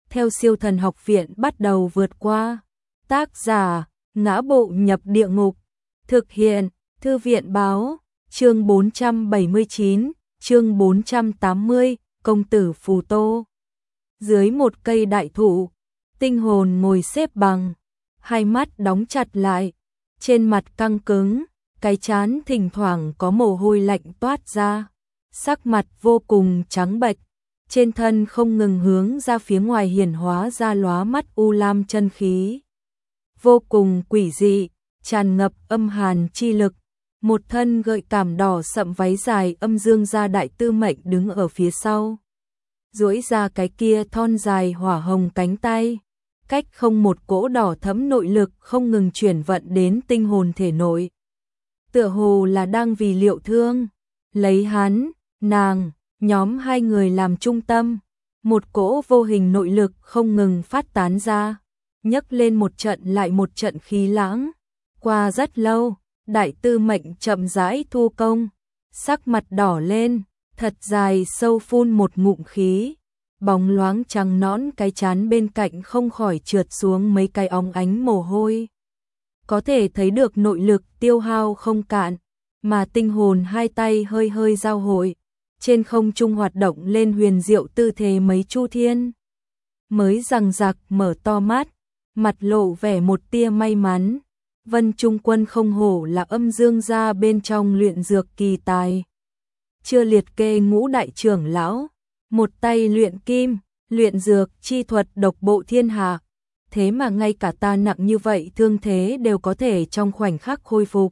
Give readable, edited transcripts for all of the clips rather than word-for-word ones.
theo Siêu Thần Học Viện bắt đầu vượt qua. Tác giả: Ngã Bộ Nhập Địa Ngục. Thực hiện: Thư viện báo. Chương 479, chương 480, công tử Phù Tô. Dưới một cây đại thụ, Tinh Hồn ngồi xếp bằng, hai mắt đóng chặt lại, trên mặt căng cứng, cái trán thỉnh thoảng có mồ hôi lạnh toát ra, sắc mặt vô cùng trắng bệch, trên thân không ngừng hướng ra phía ngoài hiển hóa ra lóa mắt u lam chân khí. Vô cùng quỷ dị, tràn ngập âm hàn chi lực, một thân gợi cảm đỏ sậm váy dài âm dương gia đại tư mệnh đứng ở phía sau. Duỗi ra cái kia thon dài hỏa hồng cánh tay, cách không một cỗ đỏ thẫm nội lực không ngừng chuyển vận đến tinh hồn thể nội. Tựa hồ là đang vì liệu thương, lấy hắn, nàng, nhóm hai người làm trung tâm, một cỗ vô hình nội lực không ngừng phát tán ra, nhấc lên một trận lại một trận khí lãng. Qua rất lâu, đại tư mệnh chậm rãi thu công, sắc mặt đỏ lên, thật dài sâu phun một ngụm khí, bóng loáng trắng nõn cái trán bên cạnh không khỏi trượt xuống mấy cái óng ánh mồ hôi. Có thể thấy được nội lực tiêu hao không cạn, mà tinh hồn hai tay hơi hơi giao hội, trên không trung hoạt động lên huyền diệu tư thế mấy chu thiên. Mới rằng giặc mở to mắt, mặt lộ vẻ một tia may mắn. Vân Trung Quân không hổ là âm dương gia bên trong luyện dược kỳ tài. Chưa liệt kê ngũ đại trưởng lão, một tay luyện kim, luyện dược chi thuật độc bộ thiên hạ, thế mà ngay cả ta nặng như vậy thương thế đều có thể trong khoảnh khắc khôi phục.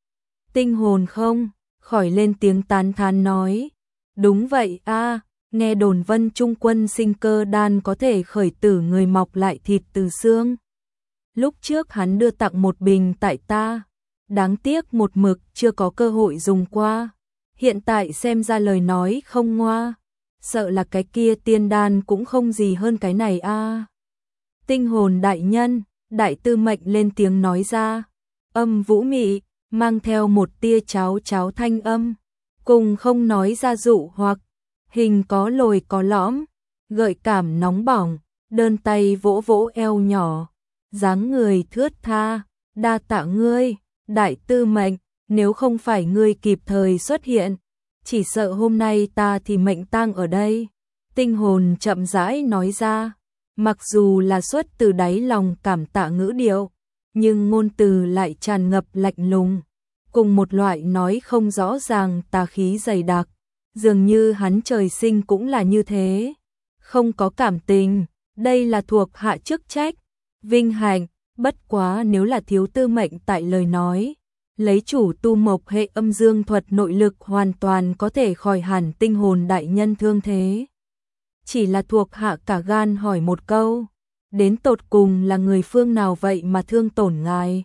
Tinh hồn không khỏi lên tiếng tán thán nói, đúng vậy a, nghe đồn Vân Trung Quân sinh cơ đan có thể khởi tử người mọc lại thịt từ xương. Lúc trước hắn đưa tặng một bình tại ta, đáng tiếc một mực chưa có cơ hội dùng qua. Hiện tại xem ra lời nói không ngoa, sợ là cái kia tiên đan cũng không gì hơn cái này a. Tinh hồn đại nhân, đại tư mệnh lên tiếng nói ra, âm vũ mị, mang theo một tia cháo cháo thanh âm, cùng không nói ra dụ hoặc, hình có lồi có lõm, gợi cảm nóng bỏng, đơn tay vỗ vỗ eo nhỏ, dáng người thướt tha, đa tạ ngươi, đại tư mệnh, nếu không phải ngươi kịp thời xuất hiện, chỉ sợ hôm nay ta thì mệnh tang ở đây. Tinh hồn chậm rãi nói ra, mặc dù là xuất từ đáy lòng cảm tạ ngữ điệu, nhưng ngôn từ lại tràn ngập lạnh lùng, cùng một loại nói không rõ ràng tà khí dày đặc, dường như hắn trời sinh cũng là như thế, không có cảm tình, đây là thuộc hạ chức trách, vinh hạnh, bất quá nếu là thiếu tư mệnh tại lời nói, lấy chủ tu mộc hệ âm dương thuật nội lực hoàn toàn có thể khỏi hẳn tinh hồn đại nhân thương thế. Chỉ là thuộc hạ cả gan hỏi một câu, đến tột cùng là người phương nào vậy mà thương tổn ngài?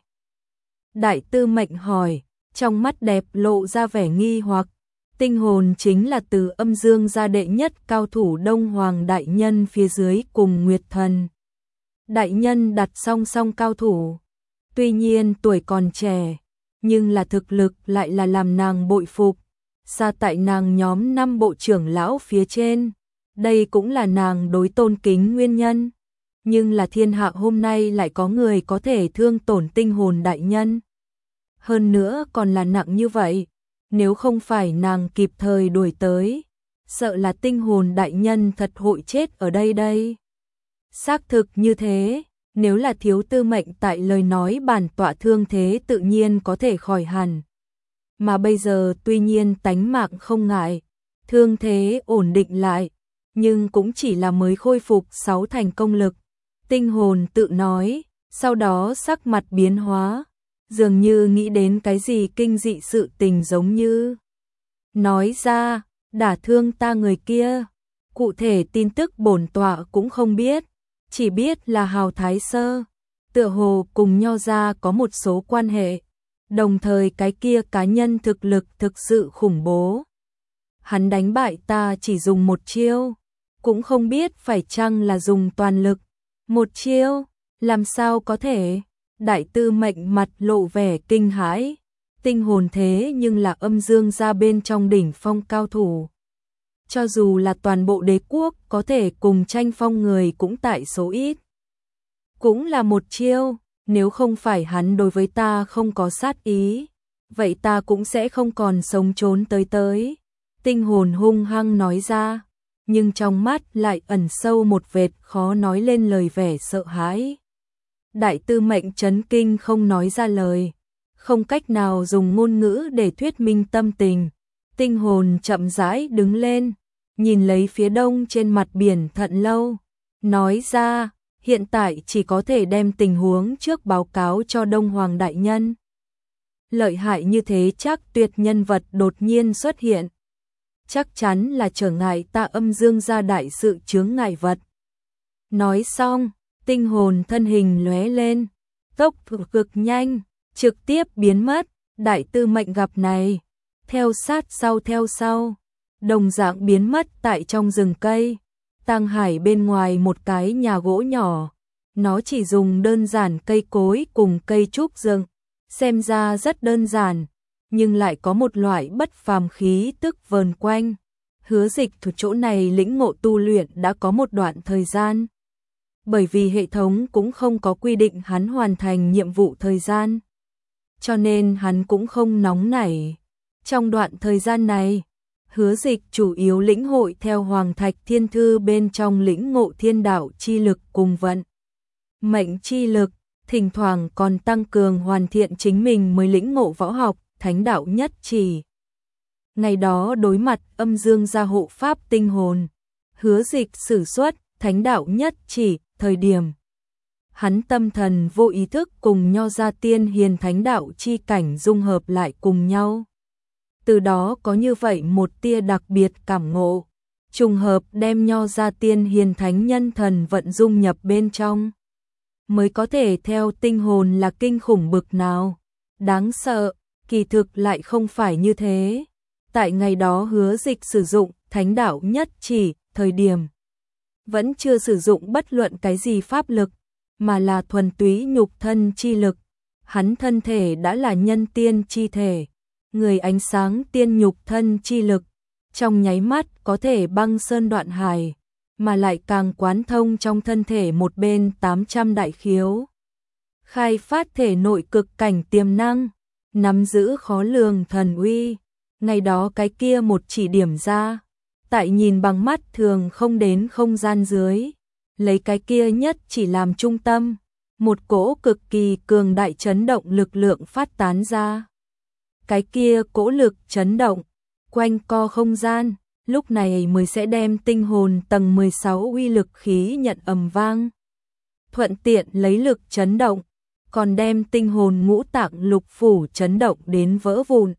Đại tư mệnh hỏi, trong mắt đẹp lộ ra vẻ nghi hoặc, tinh hồn chính là từ âm dương gia đệ nhất cao thủ Đông Hoàng đại nhân phía dưới cùng Nguyệt Thần. Đại nhân đặt song song cao thủ, tuy nhiên tuổi còn trẻ, nhưng là thực lực lại là làm nàng bội phục, xa tại nàng nhóm 5 bộ trưởng lão phía trên, đây cũng là nàng đối tôn kính nguyên nhân, nhưng là thiên hạ hôm nay lại có người có thể thương tổn tinh hồn đại nhân. Hơn nữa còn là nặng như vậy, nếu không phải nàng kịp thời đuổi tới, sợ là tinh hồn đại nhân thật hội chết ở đây đây. Xác thực như thế, nếu là thiếu tư mệnh tại lời nói bản tọa thương thế tự nhiên có thể khỏi hẳn. Mà bây giờ tuy nhiên tánh mạng không ngại, thương thế ổn định lại, nhưng cũng chỉ là mới khôi phục 6 thành công lực. Tinh hồn tự nói, sau đó sắc mặt biến hóa, dường như nghĩ đến cái gì kinh dị sự tình giống như. Nói ra, đả thương ta người kia, cụ thể tin tức bổn tọa cũng không biết. Chỉ biết là Hào Thái Sơ, tựa hồ cùng Nho gia có một số quan hệ, đồng thời cái kia cá nhân thực lực thực sự khủng bố. Hắn đánh bại ta chỉ dùng một chiêu, cũng không biết phải chăng là dùng toàn lực. Một chiêu, làm sao có thể? Đại tư mệnh mặt lộ vẻ kinh hãi, tinh hồn thế nhưng là âm dương gia bên trong đỉnh phong cao thủ. cho dù là toàn bộ đế quốc có thể cùng tranh phong người cũng tại số ít. Cũng là một chiêu, nếu không phải hắn đối với ta không có sát ý, vậy ta cũng sẽ không còn sống trốn tới. Tinh hồn hung hăng nói ra, nhưng trong mắt lại ẩn sâu một vệt khó nói lên lời vẻ sợ hãi. Đại tư mệnh chấn kinh không nói ra lời, không cách nào dùng ngôn ngữ để thuyết minh tâm tình. Tinh hồn chậm rãi đứng lên, nhìn lấy phía đông trên mặt biển Thận Lâu, nói ra, hiện tại chỉ có thể đem tình huống trước báo cáo cho Đông Hoàng đại nhân. Lợi hại như thế chắc tuyệt nhân vật đột nhiên xuất hiện, chắc chắn là trở ngại ta âm dương gia đại sự chướng ngại vật. Nói xong, tinh hồn thân hình lóe lên, tốc độ cực nhanh, trực tiếp biến mất. Đại tư mệnh gặp này, theo sau, đồng dạng biến mất tại trong rừng cây. Tang Hải bên ngoài một cái nhà gỗ nhỏ, nó chỉ dùng đơn giản cây cối cùng cây trúc dựng, xem ra rất đơn giản, nhưng lại có một loại bất phàm khí tức vờn quanh. Hứa Dịch từ chỗ này lĩnh ngộ tu luyện đã có một đoạn thời gian. Bởi vì hệ thống cũng không có quy định hắn hoàn thành nhiệm vụ thời gian, cho nên hắn cũng không nóng nảy. Trong đoạn thời gian này, Hứa Dịch chủ yếu lĩnh hội theo Hoàng Thạch Thiên Thư bên trong lĩnh ngộ thiên đạo chi lực cùng vận mệnh chi lực, thỉnh thoảng còn tăng cường hoàn thiện chính mình mới lĩnh ngộ võ học, thánh đạo nhất chỉ. Ngày đó đối mặt âm dương gia hộ pháp tinh hồn, Hứa Dịch sử xuất thánh đạo nhất chỉ, thời điểm hắn tâm thần vô ý thức cùng Nho gia tiên hiền thánh đạo chi cảnh dung hợp lại cùng nhau. Từ đó có như vậy một tia đặc biệt cảm ngộ, trùng hợp đem Nho gia tiên hiền thánh nhân thần vận dung nhập bên trong, mới có thể theo tinh hồn là kinh khủng bực nào. Đáng sợ, kỳ thực lại không phải như thế. Tại ngày đó Hứa Dịch sử dụng thánh đạo nhất chỉ, thời điểm vẫn chưa sử dụng bất luận cái gì pháp lực, mà là thuần túy nhục thân chi lực. Hắn thân thể đã là nhân tiên chi thể, người ánh sáng tiên nhục thân chi lực, trong nháy mắt có thể băng sơn đoạn hải, mà lại càng quán thông trong thân thể một bên 800 đại khiếu. Khai phát thể nội cực cảnh tiềm năng, nắm giữ khó lường thần uy. Ngày đó cái kia một chỉ điểm ra, tại nhìn bằng mắt thường không đến không gian dưới, lấy cái kia nhất chỉ làm trung tâm, một cỗ cực kỳ cường đại chấn động lực lượng phát tán ra. Cái kia cỗ lực chấn động, quanh co không gian, lúc này mới sẽ đem tinh hồn tầng 16 uy lực khí nhận ầm vang. Thuận tiện lấy lực chấn động, còn đem tinh hồn ngũ tạng lục phủ chấn động đến vỡ vụn,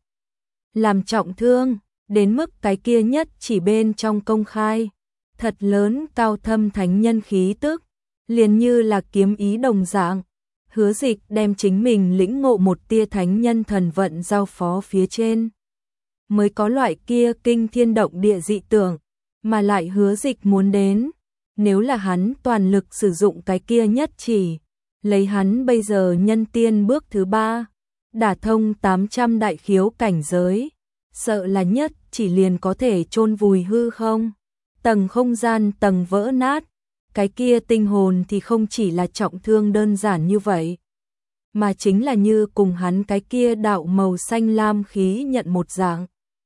làm trọng thương, đến mức cái kia nhất chỉ bên trong công khai, thật lớn cao thâm thánh nhân khí tức, liền như là kiếm ý đồng dạng. Hứa Dịch đem chính mình lĩnh ngộ một tia thánh nhân thần vận giao phó phía trên, mới có loại kia kinh thiên động địa dị tưởng, mà lại Hứa Dịch muốn đến, nếu là hắn toàn lực sử dụng cái kia nhất chỉ, lấy hắn bây giờ nhân tiên bước thứ 3, đả thông 800 đại khiếu cảnh giới, sợ là nhất chỉ liền có thể chôn vùi hư không, tầng không gian tầng vỡ nát. Cái kia tinh hồn thì không chỉ là trọng thương đơn giản như vậy, mà chính là như cùng hắn cái kia đạo màu xanh lam khí nhận một dạng.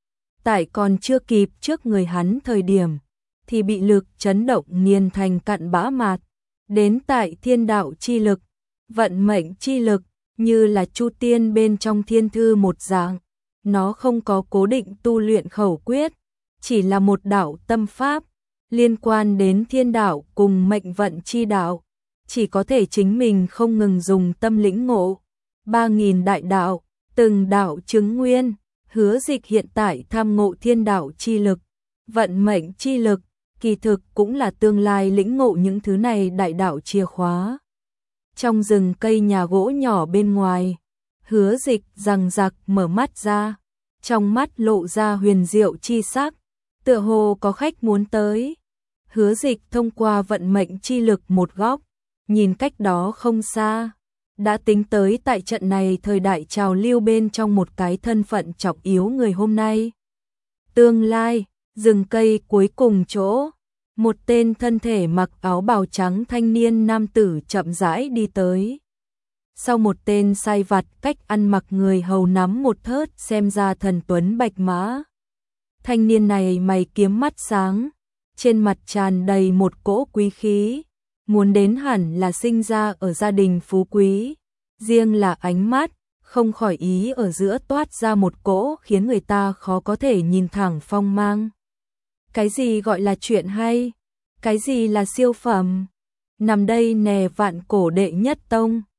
Tại còn chưa kịp trước người hắn thời điểm, thì bị lực chấn động nghiền thành cặn bã mạt. Đến tại thiên đạo chi lực, vận mệnh chi lực, như là chu tiên bên trong thiên thư một dạng. Nó không có cố định tu luyện khẩu quyết, chỉ là một đạo tâm pháp, liên quan đến thiên đạo cùng mệnh vận chi đạo, chỉ có thể chính mình không ngừng dùng tâm lĩnh ngộ. 3000 đại đạo, từng đạo chứng nguyên. Hứa Dịch hiện tại tham ngộ thiên đạo chi lực, vận mệnh chi lực, kỳ thực cũng là tương lai lĩnh ngộ những thứ này đại đạo chìa khóa. Trong rừng cây nhà gỗ nhỏ bên ngoài, Hứa Dịch rằng rặc mở mắt ra, trong mắt lộ ra huyền diệu chi sắc, tựa hồ có khách muốn tới. Hứa Dịch thông qua vận mệnh chi lực một góc, nhìn cách đó không xa, đã tính tới tại trận này thời đại trào lưu bên trong một cái thân phận trọng yếu người hôm nay. Tương lai, Rừng cây cuối cùng chỗ, một tên thân thể mặc áo bào trắng thanh niên nam tử chậm rãi đi tới. Sau một tên sai vặt cách ăn mặc người hầu nắm một thớt xem ra thần tuấn bạch mã. Thanh niên này mày kiếm mắt sáng, trên mặt tràn đầy một cỗ quý khí, muốn đến hẳn là sinh ra ở gia đình phú quý, riêng là ánh mắt, không khỏi ý ở giữa toát ra một cỗ khiến người ta khó có thể nhìn thẳng phong mang. Cái gì gọi là chuyện hay? Cái gì là siêu phẩm? Nằm đây nè vạn cổ đệ nhất tông.